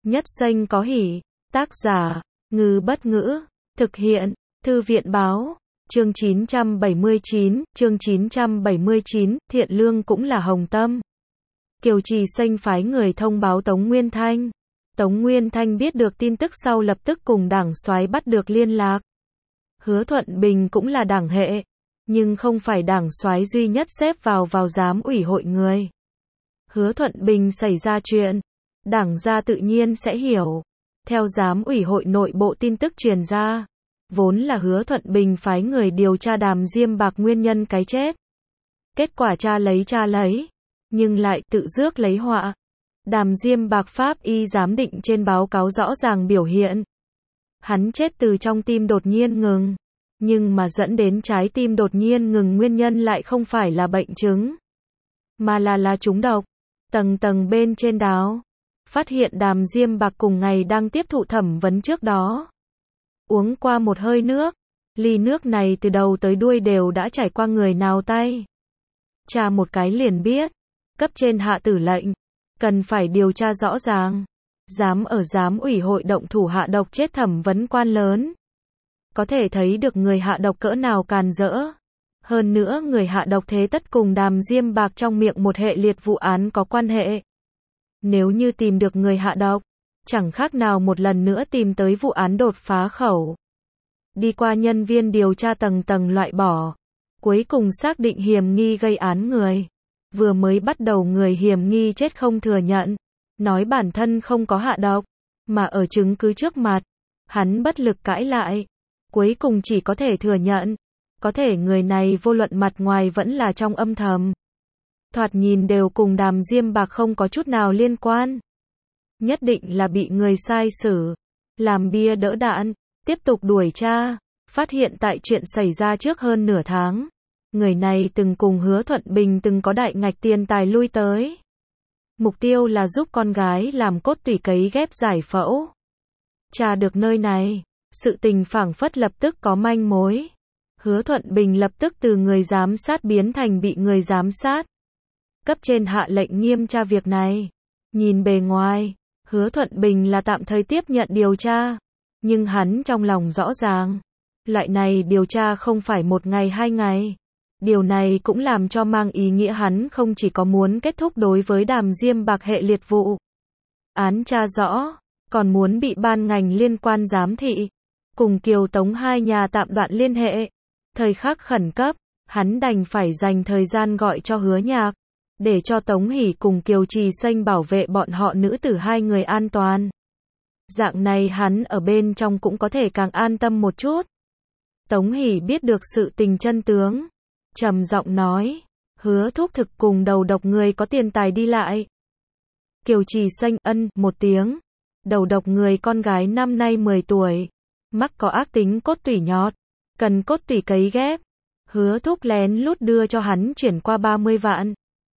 Nhất Xanh có hỉ. Tác giả, Ngư Bất Ngữ. Thực hiện, Thư viện Báo. Chương 979, thiện lương cũng là hồng tâm. Kiều Trì Xanh phái người thông báo Tống Nguyên Thanh. Tống Nguyên Thanh biết được tin tức sau lập tức cùng đảng soái bắt được liên lạc. Hứa Thuận Bình cũng là đảng hệ, nhưng không phải đảng soái duy nhất xếp vào giám ủy hội người. Hứa Thuận Bình xảy ra chuyện, đảng gia tự nhiên sẽ hiểu. Theo giám ủy hội nội bộ tin tức truyền ra, vốn là Hứa Thuận Bình phái người điều tra Đàm Diêm Bạc nguyên nhân cái chết. Kết quả tra lấy, nhưng lại tự rước lấy họa. Đàm Diêm Bạc pháp y giám định trên báo cáo rõ ràng biểu hiện. Hắn chết từ trong tim đột nhiên ngừng. Nhưng mà dẫn đến trái tim đột nhiên ngừng nguyên nhân lại không phải là bệnh chứng, mà là trúng độc. Tầng bên trên đáo, phát hiện Đàm Diêm Bạc cùng ngày đang tiếp thụ thẩm vấn trước đó. Uống qua một hơi nước, ly nước này từ đầu tới đuôi đều đã trải qua người nào tay. Tra một cái liền biết, cấp trên hạ tử lệnh, cần phải điều tra rõ ràng. Dám ở giám ủy hội động thủ hạ độc chết thẩm vấn quan lớn. Có thể thấy được người hạ độc cỡ nào càn rỡ. Hơn nữa người hạ độc thế tất cùng Đàm Diêm Bạc trong miệng một hệ liệt vụ án có quan hệ. Nếu như tìm được người hạ độc, chẳng khác nào một lần nữa tìm tới vụ án đột phá khẩu. Đi qua nhân viên điều tra tầng loại bỏ, cuối cùng xác định hiểm nghi gây án người. Vừa mới bắt đầu người hiểm nghi chết không thừa nhận, nói bản thân không có hạ độc, mà ở chứng cứ trước mặt, hắn bất lực cãi lại. Cuối cùng chỉ có thể thừa nhận, có thể người này vô luận mặt ngoài vẫn là trong âm thầm. Thoạt nhìn đều cùng Đàm Diêm Bạc không có chút nào liên quan. Nhất định là bị người sai xử, làm bia đỡ đạn, tiếp tục đuổi tra, phát hiện tại chuyện xảy ra trước hơn nửa tháng. Người này từng cùng Hứa Thuận Bình từng có đại ngạch tiền tài lui tới. Mục tiêu là giúp con gái làm cốt tủy cấy ghép giải phẫu. Tra được nơi này, sự tình phảng phất lập tức có manh mối. Hứa Thuận Bình lập tức từ người giám sát biến thành bị người giám sát. Cấp trên hạ lệnh nghiêm tra việc này. Nhìn bề ngoài, Hứa Thuận Bình là tạm thời tiếp nhận điều tra. Nhưng hắn trong lòng rõ ràng, loại này điều tra không phải một ngày hai ngày. Điều này cũng làm cho mang ý nghĩa hắn không chỉ có muốn kết thúc đối với Đàm Diêm Bạc hệ liệt vụ án tra rõ, còn muốn bị ban ngành liên quan giám thị, cùng Kiều Tống hai nhà tạm đoạn liên hệ. Thời khắc khẩn cấp, hắn đành phải dành thời gian gọi cho Hứa Nhạc, để cho Tống Hỷ cùng Kiều Trì Xanh bảo vệ bọn họ nữ tử hai người an toàn. Dạng này hắn ở bên trong cũng có thể càng an tâm một chút. Tống Hỷ biết được sự tình chân tướng, trầm giọng nói, Hứa thúc thực cùng đầu độc người có tiền tài đi lại. Kiều Trì Xanh ân một tiếng. Đầu độc người con gái năm nay 10 tuổi, mắc có ác tính cốt tủy nhọt, cần cốt tủy cấy ghép. Hứa thúc lén lút đưa cho hắn chuyển qua 30 vạn.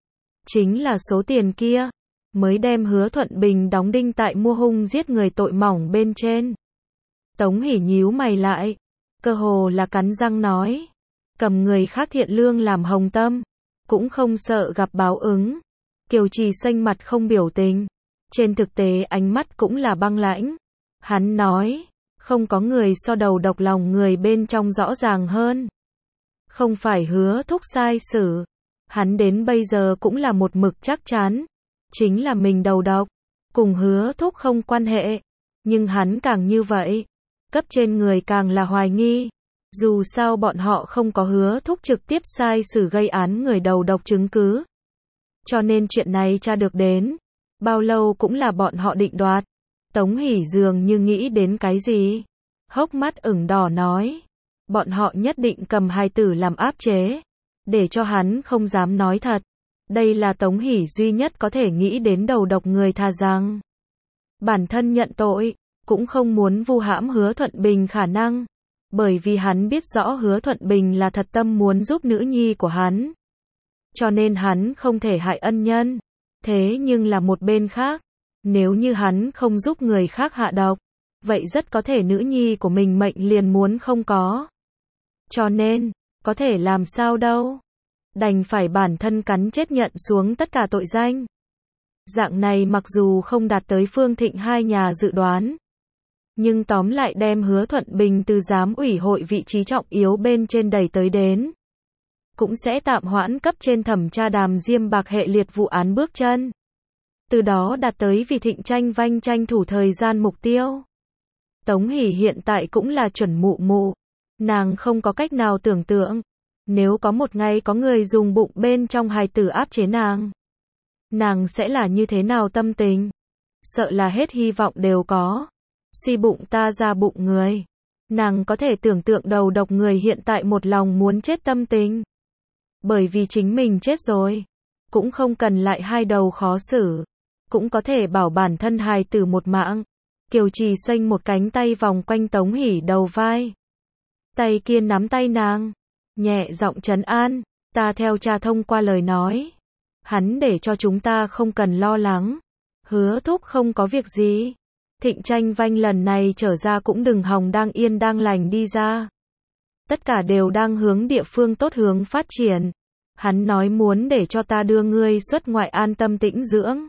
Chính là số tiền kia, mới đem Hứa Thuận Bình đóng đinh tại mua hung giết người tội mỏng bên trên. Tống Hỷ nhíu mày lại, cơ hồ là cắn răng nói, cầm người khác thiện lương làm hồng tâm, cũng không sợ gặp báo ứng. Kiều Trì Xanh mặt không biểu tình, trên thực tế ánh mắt cũng là băng lãnh. Hắn nói, không có người so đầu độc lòng người bên trong rõ ràng hơn. Không phải Hứa thúc sai xử, hắn đến bây giờ cũng là một mực chắc chắn, chính là mình đầu độc, cùng Hứa thúc không quan hệ. Nhưng hắn càng như vậy, cấp trên người càng là hoài nghi. Dù sao bọn họ không có Hứa thúc trực tiếp sai xử gây án người đầu độc chứng cứ. Cho nên chuyện này tra được đến bao lâu cũng là bọn họ định đoạt. Tống Hỷ dường như nghĩ đến cái gì, hốc mắt ửng đỏ nói, bọn họ nhất định cầm hài tử làm áp chế, để cho hắn không dám nói thật. Đây là Tống Hỷ duy nhất có thể nghĩ đến đầu độc người, thà rằng bản thân nhận tội, cũng không muốn vu hãm Hứa Thuận Bình khả năng. Bởi vì hắn biết rõ Hứa Thuận Bình là thật tâm muốn giúp nữ nhi của hắn. Cho nên hắn không thể hại ân nhân. Thế nhưng là một bên khác, nếu như hắn không giúp người khác hạ độc, vậy rất có thể nữ nhi của mình mệnh liền muốn không có. Cho nên, có thể làm sao đâu. Đành phải bản thân cắn chết nhận xuống tất cả tội danh. Dạng này mặc dù không đạt tới Phương Thịnh hai nhà dự đoán, nhưng tóm lại đem Hứa Thuận Bình từ giám ủy hội vị trí trọng yếu bên trên đẩy tới đến. Cũng sẽ tạm hoãn cấp trên thẩm tra Đàm Diêm Bạc hệ liệt vụ án bước chân. Từ đó đạt tới vì Thịnh Tranh Vanh tranh thủ thời gian mục tiêu. Tống Hỷ hiện tại cũng là chuẩn mụ mụ. Nàng không có cách nào tưởng tượng. Nếu có một ngày có người dùng bụng bên trong hài tử áp chế nàng sẽ là như thế nào tâm tình? Sợ là hết hy vọng đều có. Suy bụng ta ra bụng người. Nàng có thể tưởng tượng đầu độc người hiện tại một lòng muốn chết tâm tình. Bởi vì chính mình chết rồi. Cũng không cần lại hai đầu khó xử. Cũng có thể bảo bản thân hài tử một mạng. Kiều Trì xanh một cánh tay vòng quanh Tống Hỷ đầu vai. Tay kia nắm tay nàng. Nhẹ giọng trấn an. Ta theo cha thông qua lời nói. Hắn để cho chúng ta không cần lo lắng. Hứa thúc không có việc gì. Thịnh Tranh Vanh lần này trở ra cũng đừng hòng đang yên đang lành đi ra. Tất cả đều đang hướng địa phương tốt hướng phát triển. Hắn nói muốn để cho ta đưa ngươi xuất ngoại an tâm tĩnh dưỡng.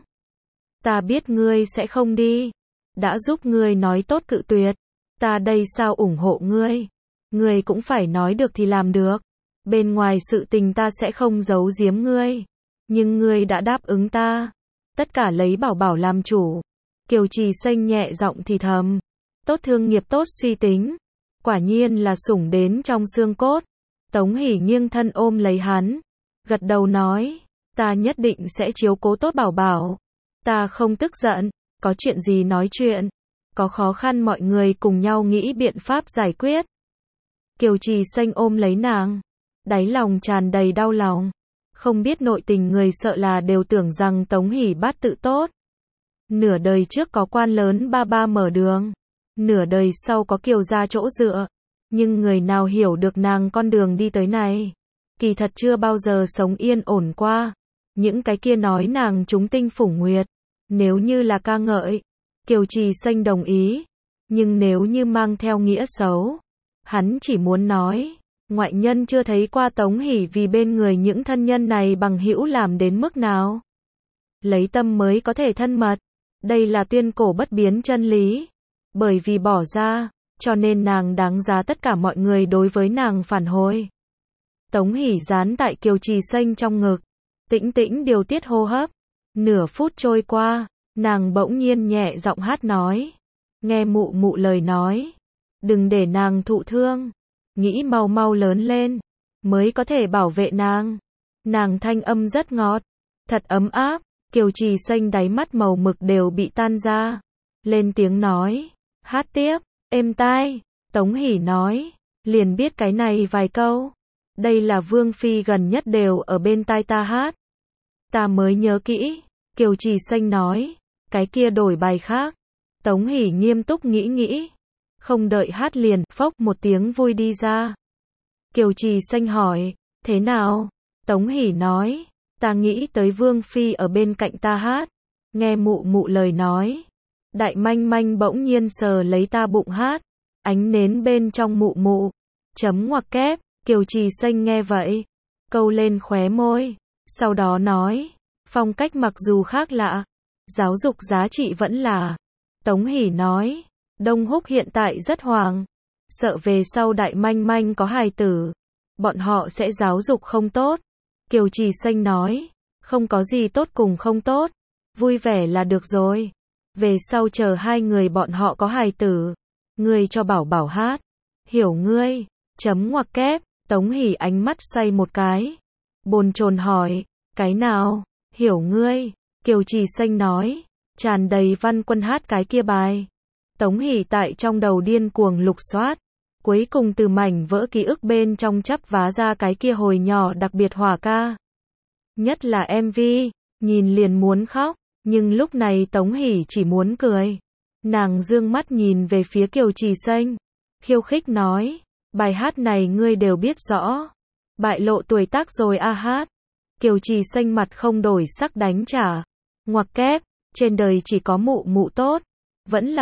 Ta biết ngươi sẽ không đi. Đã giúp ngươi nói tốt cự tuyệt. Ta đây sao ủng hộ ngươi. Ngươi cũng phải nói được thì làm được. Bên ngoài sự tình ta sẽ không giấu giếm ngươi. Nhưng ngươi đã đáp ứng ta. Tất cả lấy bảo bảo làm chủ. Kiều Trì xanh nhẹ giọng thì thầm. Tốt thương nghiệp tốt suy tính. Quả nhiên là sủng đến trong xương cốt. Tống Hỷ nghiêng thân ôm lấy hắn. Gật đầu nói. Ta nhất định sẽ chiếu cố tốt bảo bảo. Ta không tức giận. Có chuyện gì nói chuyện. Có khó khăn mọi người cùng nhau nghĩ biện pháp giải quyết. Kiều Trì xanh ôm lấy nàng. Đáy lòng tràn đầy đau lòng. Không biết nội tình người sợ là đều tưởng rằng Tống Hỷ bát tự tốt. Nửa đời trước có quan lớn ba ba mở đường. Nửa đời sau có Kiều gia chỗ dựa. Nhưng người nào hiểu được nàng con đường đi tới này. Kỳ thật chưa bao giờ sống yên ổn qua. Những cái kia nói nàng trúng tinh phủ nguyệt. Nếu như là ca ngợi, Kiều Trì xanh đồng ý. Nhưng nếu như mang theo nghĩa xấu, hắn chỉ muốn nói. Ngoại nhân chưa thấy qua Tống Hỷ vì bên người những thân nhân này bằng hữu làm đến mức nào. Lấy tâm mới có thể thân mật. Đây là tuyên cổ bất biến chân lý. Bởi vì bỏ ra, cho nên nàng đáng giá tất cả mọi người đối với nàng phản hồi. Tống Hỷ dán tại Kiều Trì xanh trong ngực. Tĩnh tĩnh điều tiết hô hấp. Nửa phút trôi qua, nàng bỗng nhiên nhẹ giọng hát nói. Nghe mụ mụ lời nói. Đừng để nàng thụ thương. Nghĩ mau mau lớn lên. Mới có thể bảo vệ nàng. Nàng thanh âm rất ngọt. Thật ấm áp. Kiều Trì xanh đáy mắt màu mực đều bị tan ra. Lên tiếng nói. Hát tiếp. Êm tai. Tống Hỷ nói. Liền biết cái này vài câu. Đây là Vương Phi gần nhất đều ở bên tai ta hát. Ta mới nhớ kỹ. Kiều Trì xanh nói. Cái kia đổi bài khác. Tống Hỷ nghiêm túc nghĩ. Không đợi hát liền, phốc một tiếng vui đi ra. Kiều Trì xanh hỏi. Thế nào? Tống Hỷ nói. Ta nghĩ tới Vương Phi ở bên cạnh ta hát. Nghe mụ mụ lời nói. Đại manh manh bỗng nhiên sờ lấy ta bụng hát. Ánh nến bên trong mụ mụ. Chấm ngoặc kép. Kiều Trì xanh nghe vậy. Câu lên khóe môi. Sau đó nói. Phong cách mặc dù khác lạ. Giáo dục giá trị vẫn là. Tống Hỷ nói. Đông Húc hiện tại rất hoàng. Sợ về sau đại manh manh có hài tử. Bọn họ sẽ giáo dục không tốt. Kiều Trì xanh nói. Không có gì tốt cùng không tốt. Vui vẻ là được rồi. Về sau chờ hai người bọn họ có hài tử. Ngươi cho bảo bảo hát. Hiểu ngươi. Chấm ngoặc kép. Tống Hỷ ánh mắt xoay một cái. Bồn chồn hỏi. Cái nào? Hiểu ngươi. Kiều Trì xanh nói. Tràn đầy văn quân hát cái kia bài. Tống Hỷ tại trong đầu điên cuồng lục soát. Cuối cùng từ mảnh vỡ ký ức bên trong chắp vá ra cái kia hồi nhỏ đặc biệt hỏa ca. Nhất là MV. Nhìn liền muốn khóc. Nhưng lúc này Tống Hỷ chỉ muốn cười. Nàng dương mắt nhìn về phía Kiều Trì xanh. Khiêu khích nói. Bài hát này ngươi đều biết rõ. Bại lộ tuổi tác rồi a hát. Kiều Trì xanh mặt không đổi sắc đánh trả. Ngoặc kép. Trên đời chỉ có mụ mụ tốt. Vẫn là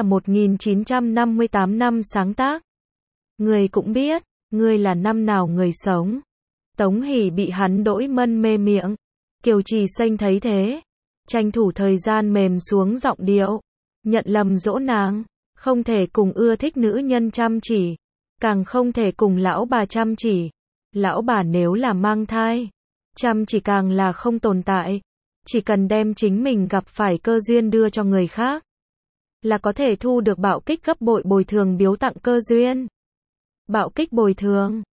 1958 năm sáng tác. Ngươi cũng biết. Ngươi là năm nào người sống. Tống Hỷ bị hắn đỗi mân mê miệng. Kiều Trì xanh thấy thế. tranh thủ thời gian mềm xuống giọng điệu, nhận lầm dỗ nàng, không thể cùng ưa thích nữ nhân chăm chỉ, càng không thể cùng lão bà chăm chỉ. Lão bà nếu là mang thai, chăm chỉ càng là không tồn tại, chỉ cần đem chính mình gặp phải cơ duyên đưa cho người khác, là có thể thu được bạo kích gấp bội bồi thường biếu tặng cơ duyên. Bạo kích bồi thường